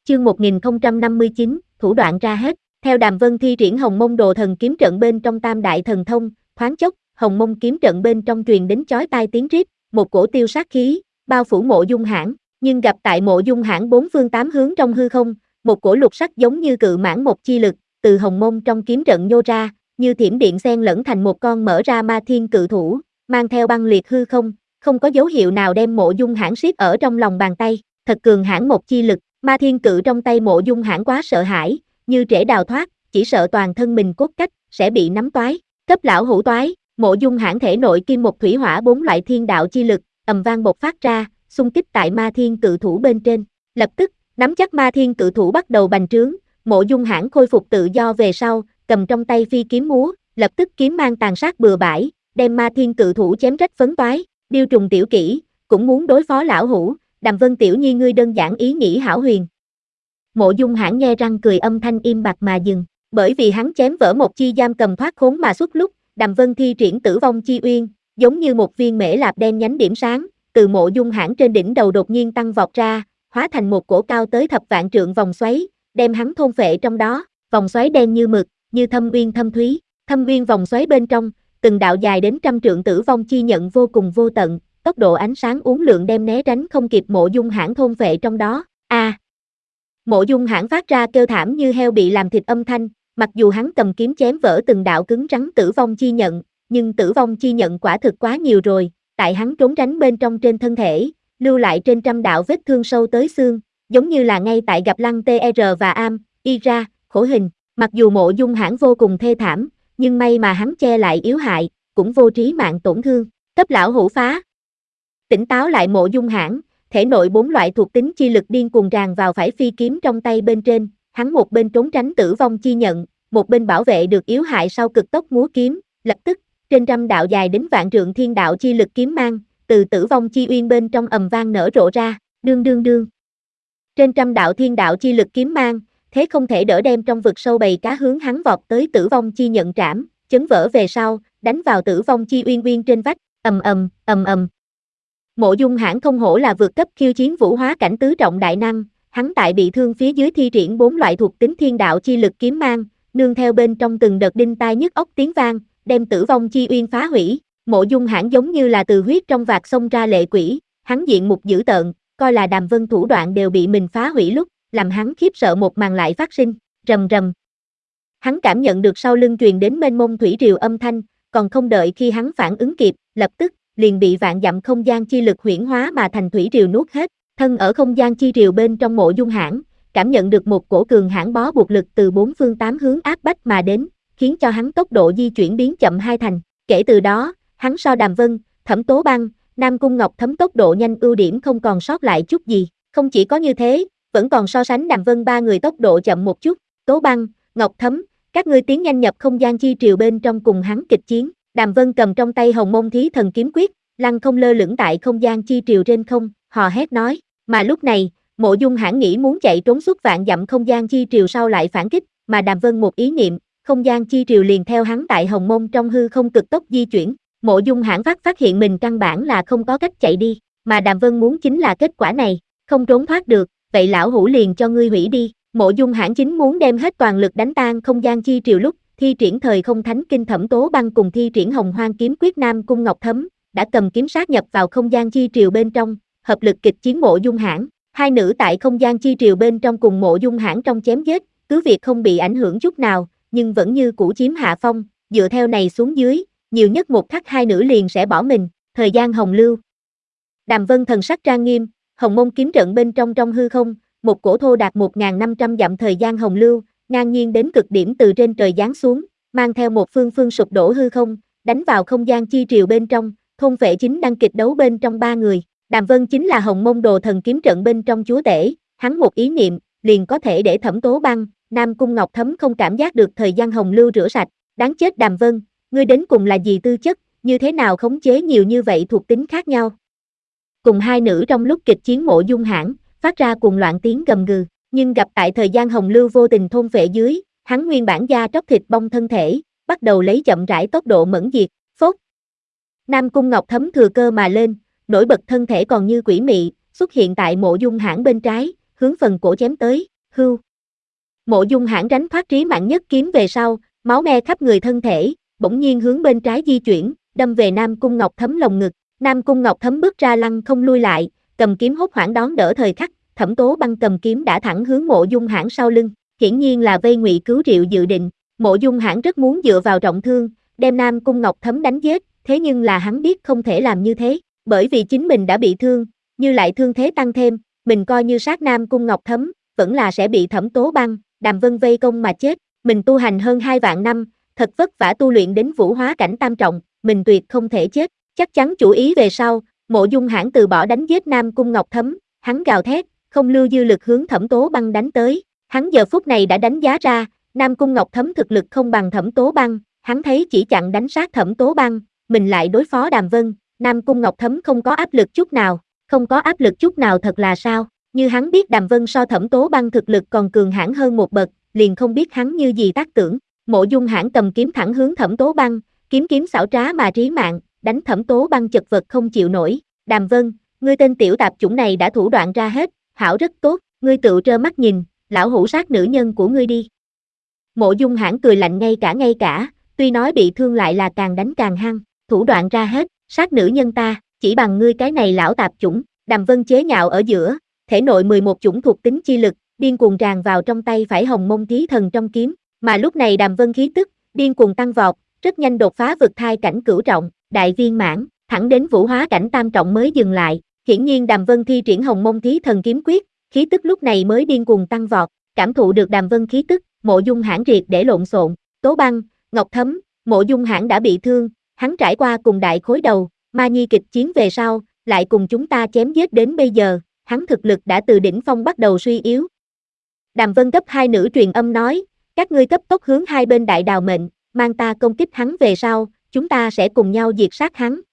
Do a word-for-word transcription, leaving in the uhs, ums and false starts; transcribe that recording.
Chương một nghìn không trăm năm mươi chín, thủ đoạn ra hết. Theo Đàm Vân thi triển Hồng Mông Đồ Thần kiếm trận bên trong Tam Đại Thần Thông, thoáng chốc, Hồng Mông kiếm trận bên trong truyền đến chói tai tiếng rít, một cổ tiêu sát khí bao phủ Mộ Dung Hãn, nhưng gặp tại Mộ Dung Hãn bốn phương tám hướng trong hư không, một cổ lục sắc giống như cự mãng một chi lực từ Hồng Mông trong kiếm trận nhô ra, như thiểm điện xen lẫn thành một con mở ra ma thiên cự thủ, mang theo băng liệt hư không, không có dấu hiệu nào đem Mộ Dung Hãn siết ở trong lòng bàn tay, thật cường hãn một chi lực. Ma thiên cự trong tay Mộ Dung Hãn quá sợ hãi, như trễ đào thoát, chỉ sợ toàn thân mình cốt cách sẽ bị nắm toái. Cấp lão hủ toái, Mộ Dung Hãn thể nội kim một thủy hỏa bốn loại thiên đạo chi lực ầm vang bộc phát ra, xung kích tại ma thiên cự thủ bên trên. Lập tức, nắm chắc ma thiên cự thủ bắt đầu bành trướng, Mộ Dung Hãn khôi phục tự do về sau, cầm trong tay phi kiếm múa, lập tức kiếm mang tàn sát bừa bãi, đem ma thiên cự thủ chém rách phấn toái. Điêu Trùng tiểu kỹ cũng muốn đối phó lão hủ. Đàm Vân tiểu nhi ngươi đơn giản ý nghĩ hão huyền. Mộ Dung Hãn nghe răng cười âm thanh im bặt mà dừng, bởi vì hắn chém vỡ một chi giam cầm thoát khốn mà xuất lúc, Đàm Vân thi triển Tử Vong Chi Uyên, giống như một viên mễ lạp đen nhánh điểm sáng, từ Mộ Dung Hãn trên đỉnh đầu đột nhiên tăng vọt ra, hóa thành một cổ cao tới thập vạn trượng vòng xoáy, đem hắn thôn phệ trong đó. Vòng xoáy đen như mực, như thâm uyên thâm thúy, thâm uyên vòng xoáy bên trong, từng đạo dài đến trăm trượng tử vong chi nhận vô cùng vô tận. Tốc độ ánh sáng uốn lượn đem né tránh không kịp Mộ Dung Hãn thôn phệ trong đó. A! À, Mộ Dung Hãn phát ra kêu thảm như heo bị làm thịt âm thanh, mặc dù hắn cầm kiếm chém vỡ từng đạo cứng rắn tử vong chi nhận, nhưng tử vong chi nhận quả thực quá nhiều rồi, tại hắn trốn tránh bên trong trên thân thể, lưu lại trên trăm đạo vết thương sâu tới xương, giống như là ngay tại gặp Lăng tê rờ và Am, y ra, khổ hình. Mặc dù Mộ Dung Hãn vô cùng thê thảm, nhưng may mà hắn che lại yếu hại, cũng vô trí mạng tổn thương. Cấp lão hủ phá! Tỉnh táo lại Mộ Dung Hãn, thể nội bốn loại thuộc tính chi lực điên cuồng tràn vào phải phi kiếm trong tay bên trên, hắn một bên trốn tránh tử vong chi nhận, một bên bảo vệ được yếu hại sau cực tốc múa kiếm, lập tức, trên trăm đạo dài đến vạn trượng thiên đạo chi lực kiếm mang, từ Tử Vong Chi Uyên bên trong ầm vang nở rộ ra, đương đương đương. Trên trăm đạo thiên đạo chi lực kiếm mang, thế không thể đỡ đem trong vực sâu bầy cá hướng hắn vọt tới Tử Vong Chi nhận trảm, chấn vỡ về sau, đánh vào Tử Vong Chi Uyên uyên trên vách, ầm ầm, ầm ầm. Mộ Dung Hãn không hổ là vượt cấp khiêu chiến vũ hóa cảnh tứ trọng đại năng, hắn tại bị thương phía dưới thi triển bốn loại thuộc tính thiên đạo chi lực kiếm mang, nương theo bên trong từng đợt đinh tai nhức óc tiếng vang, đem Tử Vong Chi Uyên phá hủy. Mộ Dung Hãn giống như là từ huyết trong vạc xông ra lệ quỷ, hắn diện mục dữ tợn, coi là Đàm Vân thủ đoạn đều bị mình phá hủy lúc, làm hắn khiếp sợ một màn lại phát sinh, rầm rầm. Hắn cảm nhận được sau lưng truyền đến mênh mông thủy triều âm thanh, còn không đợi khi hắn phản ứng kịp, lập tức liền bị vạn dặm không gian chi lực huyễn hóa mà thành thủy triều nuốt hết. Thân ở không gian chi triều bên trong Mộ Dung Hãn, cảm nhận được một cổ cường hãn bó buộc lực từ bốn phương tám hướng áp bách mà đến, khiến cho hắn tốc độ di chuyển biến chậm hai thành. Kể từ đó, hắn so Đàm Vân, Thẩm Tố Băng, Nam Cung Ngọc Thấm tốc độ nhanh ưu điểm không còn sót lại chút gì. Không chỉ có như thế, vẫn còn so sánh Đàm Vân ba người tốc độ chậm một chút. Tố Băng, Ngọc Thấm, các ngươi tiến nhanh nhập không gian chi triều bên trong cùng hắn kịch chiến. Đàm Vân cầm trong tay Hồng Mông Thí Thần kiếm quyết, lăng không lơ lửng tại không gian chi triều trên không, hò hét nói. Mà lúc này, Mộ Dung Hãn nghĩ muốn chạy trốn suốt vạn dặm không gian chi triều sau lại phản kích, mà Đàm Vân một ý niệm, không gian chi triều liền theo hắn tại Hồng Mông trong hư không cực tốc di chuyển. Mộ Dung Hãn phát phát hiện mình căn bản là không có cách chạy đi, mà Đàm Vân muốn chính là kết quả này, không trốn thoát được, vậy lão hủ liền cho ngươi hủy đi. Mộ Dung Hãn chính muốn đem hết toàn lực đánh tan không gian chi triều lúc, thi triển thời không thánh kinh Thẩm Tố Băng cùng thi triển Hồng Hoang kiếm quyết Nam Cung Ngọc Thấm, đã cầm kiếm sát nhập vào không gian chi triều bên trong, hợp lực kịch chiến Mộ Dung Hãn. Hai nữ tại không gian chi triều bên trong cùng Mộ Dung Hãn trong chém giết, cứ việc không bị ảnh hưởng chút nào, nhưng vẫn như cũ chiếm hạ phong, dựa theo này xuống dưới, nhiều nhất một khắc hai nữ liền sẽ bỏ mình. Thời gian hồng lưu. Đàm Vân thần sắc trang nghiêm, Hồng Mông kiếm trận bên trong trong hư không, một cổ thô đạt một nghìn năm trăm dặm thời gian hồng lưu, ngang nhiên đến cực điểm từ trên trời giáng xuống, mang theo một phương phương sụp đổ hư không, đánh vào không gian chi triều bên trong, thôn phệ chính đang kịch đấu bên trong ba người. Đàm Vân chính là Hồng Mông Đồ Thần kiếm trận bên trong chúa tể, hắn một ý niệm, liền có thể để Thẩm Tố Băng, Nam Cung Ngọc Thấm không cảm giác được thời gian hồng lưu rửa sạch. Đáng chết Đàm Vân, ngươi đến cùng là gì tư chất, như thế nào khống chế nhiều như vậy thuộc tính khác nhau. Cùng hai nữ trong lúc kịch chiến Mộ Dung Hãn, phát ra cuồng loạn tiếng gầm gừ, nhưng gặp tại thời gian hồng lưu vô tình thôn phệ dưới, hắn nguyên bản da tróc thịt bong thân thể, bắt đầu lấy chậm rãi tốc độ mẫn diệt, phốt. Nam Cung Ngọc Thấm thừa cơ mà lên, nổi bật thân thể còn như quỷ mị, xuất hiện tại Mộ Dung Hãn bên trái, hướng phần cổ chém tới. hưu. Mộ Dung Hãn tránh thoát trí mạng nhất kiếm về sau, máu me khắp người thân thể, bỗng nhiên hướng bên trái di chuyển, đâm về Nam Cung Ngọc Thấm lồng ngực. Nam Cung Ngọc Thấm bước ra lăn không lui lại, cầm kiếm hốt hoảng đón đỡ thời khắc, Thẩm Tố Băng cầm kiếm đã thẳng hướng Mộ Dung Hãn sau lưng, hiển nhiên là vây ngụy cứu rượu dự định. Mộ Dung Hãn rất muốn dựa vào trọng thương, đem Nam Cung Ngọc Thấm đánh giết, thế nhưng là hắn biết không thể làm như thế, bởi vì chính mình đã bị thương, như lại thương thế tăng thêm, mình coi như sát Nam Cung Ngọc Thấm, vẫn là sẽ bị Thẩm Tố Băng, Đàm Vân vây công mà chết. Mình tu hành hơn hai vạn năm, thật vất vả tu luyện đến vũ hóa cảnh tam trọng, mình tuyệt không thể chết. Chắc chắn chủ ý về sau, Mộ Dung Hãn từ bỏ đánh giết Nam Cung Ngọc Thấm, hắn gào thét, không lưu dư lực hướng Thẩm Tố Băng đánh tới. Hắn giờ phút này đã đánh giá ra, Nam Cung Ngọc Thấm thực lực không bằng Thẩm Tố Băng, hắn thấy chỉ chặn đánh sát Thẩm Tố Băng, mình lại đối phó Đàm Vân, Nam Cung Ngọc Thấm không có áp lực chút nào, không có áp lực chút nào thật là sao? Như hắn biết Đàm Vân so Thẩm Tố Băng thực lực còn cường hãn hơn một bậc, liền không biết hắn như gì tác tưởng. Mộ Dung Hãn cầm kiếm thẳng hướng Thẩm Tố Băng, kiếm kiếm xảo trá mà trí mạng, đánh Thẩm Tố Băng chật vật không chịu nổi. Đàm Vân, ngươi tên tiểu tạp chủng này đã thủ đoạn ra hết, hảo rất tốt, ngươi tự trơ mắt nhìn, lão hủ sát nữ nhân của ngươi đi. Mộ Dung Hãn cười lạnh ngay cả ngay cả, tuy nói bị thương lại là càng đánh càng hăng, thủ đoạn ra hết, sát nữ nhân ta, chỉ bằng ngươi cái này lão tạp chủng. Đàm Vân chế nhạo ở giữa, thể nội mười một chủng thuộc tính chi lực, điên cuồng tràn vào trong tay phải Hồng Mông Thí Thần trong kiếm, mà lúc này Đàm Vân khí tức, điên cuồng tăng vọt, rất nhanh đột phá vực thai cảnh cửu trọng, đại viên mãn, thẳng đến vũ hóa cảnh tam trọng mới dừng lại. Hiển nhiên Đàm Vân thi triển Hồng Mông Thí Thần kiếm quyết, khí tức lúc này mới điên cuồng tăng vọt, cảm thụ được Đàm Vân khí tức, Mộ Dung Hãn triệt để lộn xộn. Tố Băng, Ngọc Thấm, Mộ Dung Hãn đã bị thương, hắn trải qua cùng đại khối đầu, ma nhi kịch chiến về sau, lại cùng chúng ta chém giết đến bây giờ, hắn thực lực đã từ đỉnh phong bắt đầu suy yếu. Đàm Vân cấp hai nữ truyền âm nói, các ngươi cấp tốc hướng hai bên đại đào mệnh, mang ta công kích hắn về sau, chúng ta sẽ cùng nhau diệt sát hắn.